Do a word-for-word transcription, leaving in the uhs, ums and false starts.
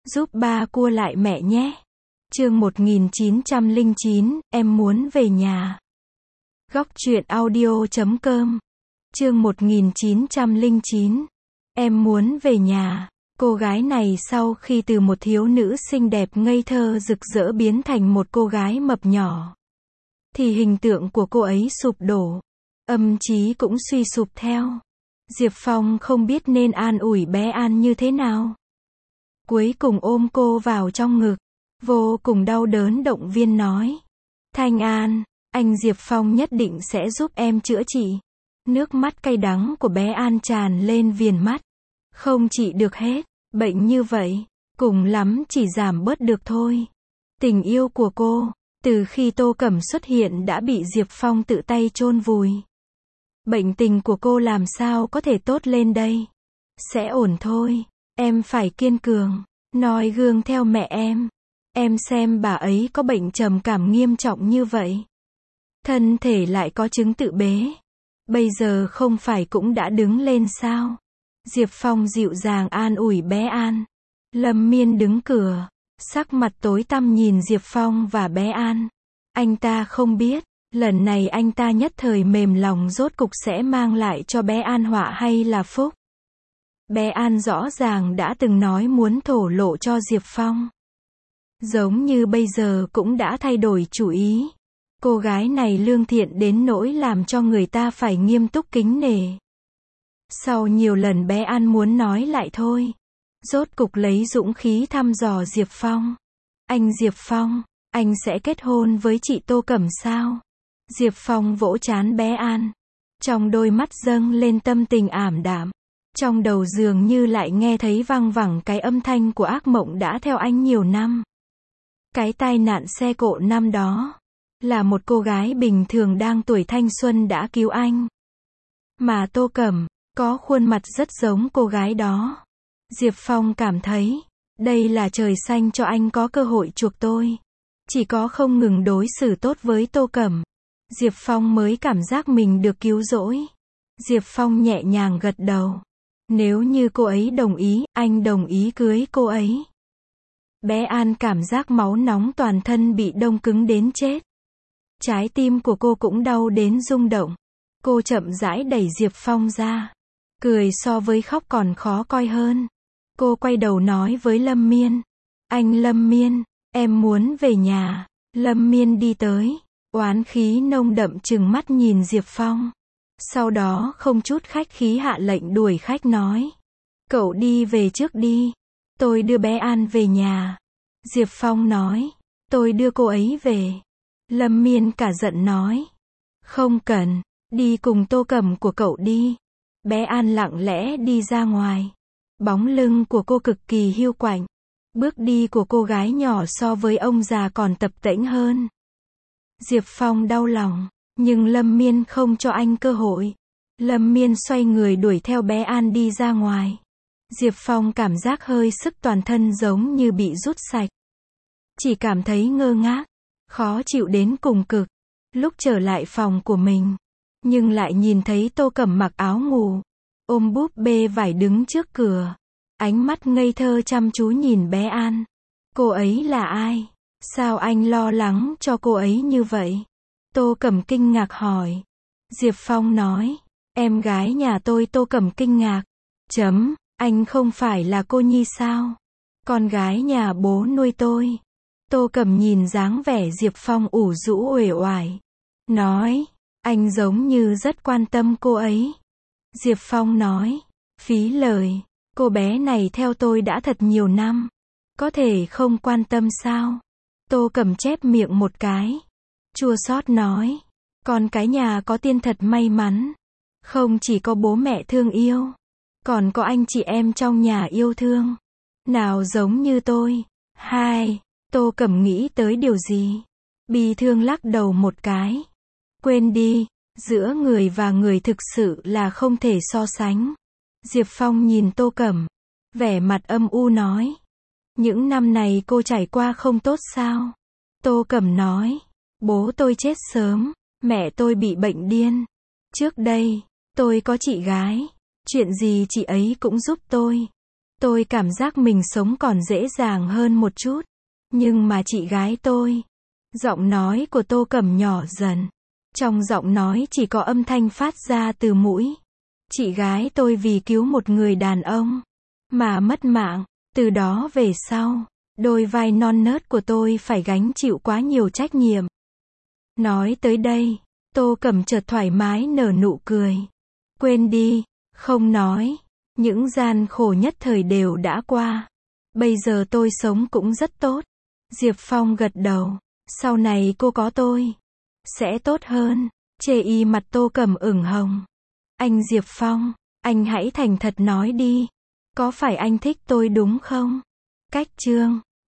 Giúp ba cua lại mẹ nhé. Chương một nghìn chín trăm lẻ chín, em muốn về nhà. Góc truyện audio chấm com. Chương một nghìn chín trăm lẻ chín. Em muốn về nhà. Cô gái này sau khi từ một thiếu nữ xinh đẹp ngây thơ rực rỡ biến thành một cô gái mập nhỏ, thì hình tượng của cô ấy sụp đổ. Âm trí cũng suy sụp theo. Diệp Phong không biết nên an ủi bé An như thế nào. Cuối cùng ôm cô vào trong ngực, vô cùng đau đớn động viên nói: Thanh An, anh Diệp Phong nhất định sẽ giúp em chữa trị. Nước mắt cay đắng của bé An tràn lên viền mắt. Không trị được hết, bệnh như vậy, cùng lắm chỉ giảm bớt được thôi. Tình yêu của cô, từ khi Tô Cẩm xuất hiện đã bị Diệp Phong tự tay chôn vùi. Bệnh tình của cô làm sao có thể tốt lên đây? Sẽ ổn thôi, em phải kiên cường, noi gương theo mẹ em. Em xem bà ấy có bệnh trầm cảm nghiêm trọng như vậy, thân thể lại có chứng tự bế, bây giờ không phải cũng đã đứng lên sao? Diệp Phong dịu dàng an ủi bé An. Lâm Miên đứng cửa, sắc mặt tối tăm nhìn Diệp Phong và bé An. Anh ta không biết, lần này anh ta nhất thời mềm lòng rốt cục sẽ mang lại cho bé An họa hay là phúc. Bé An rõ ràng đã từng nói muốn thổ lộ cho Diệp Phong, giống như bây giờ cũng đã thay đổi chủ ý. Cô gái này lương thiện đến nỗi làm cho người ta phải nghiêm túc kính nể. Sau nhiều lần bé An muốn nói lại thôi, rốt cục lấy dũng khí thăm dò Diệp Phong. Anh Diệp Phong, anh sẽ kết hôn với chị Tô Cẩm sao? Diệp Phong vỗ trán bé An, trong đôi mắt dâng lên tâm tình ảm đạm. Trong đầu dường như lại nghe thấy văng vẳng cái âm thanh của ác mộng đã theo anh nhiều năm. Cái tai nạn xe cộ năm đó, là một cô gái bình thường đang tuổi thanh xuân đã cứu anh. Mà Tô Cẩm, có khuôn mặt rất giống cô gái đó. Diệp Phong cảm thấy, đây là trời xanh cho anh có cơ hội chuộc tôi. Chỉ có không ngừng đối xử tốt với Tô Cẩm, Diệp Phong mới cảm giác mình được cứu rỗi. Diệp Phong nhẹ nhàng gật đầu. Nếu như cô ấy đồng ý, anh đồng ý cưới cô ấy. Bé An cảm giác máu nóng toàn thân bị đông cứng đến chết. Trái tim của cô cũng đau đến rung động. Cô chậm rãi đẩy Diệp Phong ra. Cười so với khóc còn khó coi hơn. Cô quay đầu nói với Lâm Miên. Anh Lâm Miên, em muốn về nhà. Lâm Miên đi tới, oán khí nồng đậm trừng mắt nhìn Diệp Phong. Sau đó không chút khách khí hạ lệnh đuổi khách nói. Cậu đi về trước đi. Tôi đưa bé An về nhà. Diệp Phong nói. Tôi đưa cô ấy về. Lâm Miên cả giận nói. Không cần, đi cùng Tô Cẩm của cậu đi. Bé An lặng lẽ đi ra ngoài. Bóng lưng của cô cực kỳ hiu quạnh. Bước đi của cô gái nhỏ so với ông già còn tập tễnh hơn. Diệp Phong đau lòng, nhưng Lâm Miên không cho anh cơ hội. Lâm Miên xoay người đuổi theo bé An đi ra ngoài. Diệp Phong cảm giác hơi sức toàn thân giống như bị rút sạch. Chỉ cảm thấy ngơ ngác, khó chịu đến cùng cực. Lúc trở lại phòng của mình, nhưng lại nhìn thấy Tô Cẩm mặc áo ngủ, ôm búp bê vải đứng trước cửa. Ánh mắt ngây thơ chăm chú nhìn bé An. Cô ấy là ai? Sao anh lo lắng cho cô ấy như vậy? Tô Cẩm kinh ngạc hỏi. Diệp Phong nói. Em gái nhà tôi. Tô Cẩm kinh ngạc. Chấm, anh không phải là cô nhi sao? Con gái nhà bố nuôi tôi. Tô Cẩm nhìn dáng vẻ Diệp Phong ủ rũ uể oải. Nói, anh giống như rất quan tâm cô ấy. Diệp Phong nói. Phí lời, cô bé này theo tôi đã thật nhiều năm. Có thể không quan tâm sao? Tô Cẩm chép miệng một cái. Chua xót nói. Con cái nhà có tiên thật may mắn. Không chỉ có bố mẹ thương yêu, còn có anh chị em trong nhà yêu thương. Nào giống như tôi. Hai. Tô Cẩm nghĩ tới điều gì? Bi thương lắc đầu một cái. Quên đi, giữa người và người thực sự là không thể so sánh. Diệp Phong nhìn Tô Cẩm, vẻ mặt âm u nói. Những năm này cô trải qua không tốt sao? Tô Cẩm nói. Bố tôi chết sớm, mẹ tôi bị bệnh điên. Trước đây, tôi có chị gái, chuyện gì chị ấy cũng giúp tôi. Tôi cảm giác mình sống còn dễ dàng hơn một chút. Nhưng mà chị gái tôi. Giọng nói của Tô Cẩm nhỏ dần. Trong giọng nói chỉ có âm thanh phát ra từ mũi. Chị gái tôi vì cứu một người đàn ông mà mất mạng. Từ đó về sau, đôi vai non nớt của tôi phải gánh chịu quá nhiều trách nhiệm. Nói tới đây, Tô Cẩm chợt thoải mái nở nụ cười. Quên đi, không nói. Những gian khổ nhất thời đều đã qua. Bây giờ tôi sống cũng rất tốt. Diệp Phong gật đầu. Sau này cô có tôi sẽ tốt hơn. Chê y mặt Tô Cẩm ửng hồng. Anh Diệp Phong, anh hãy thành thật nói đi. Có phải anh thích tôi đúng không? Cách chương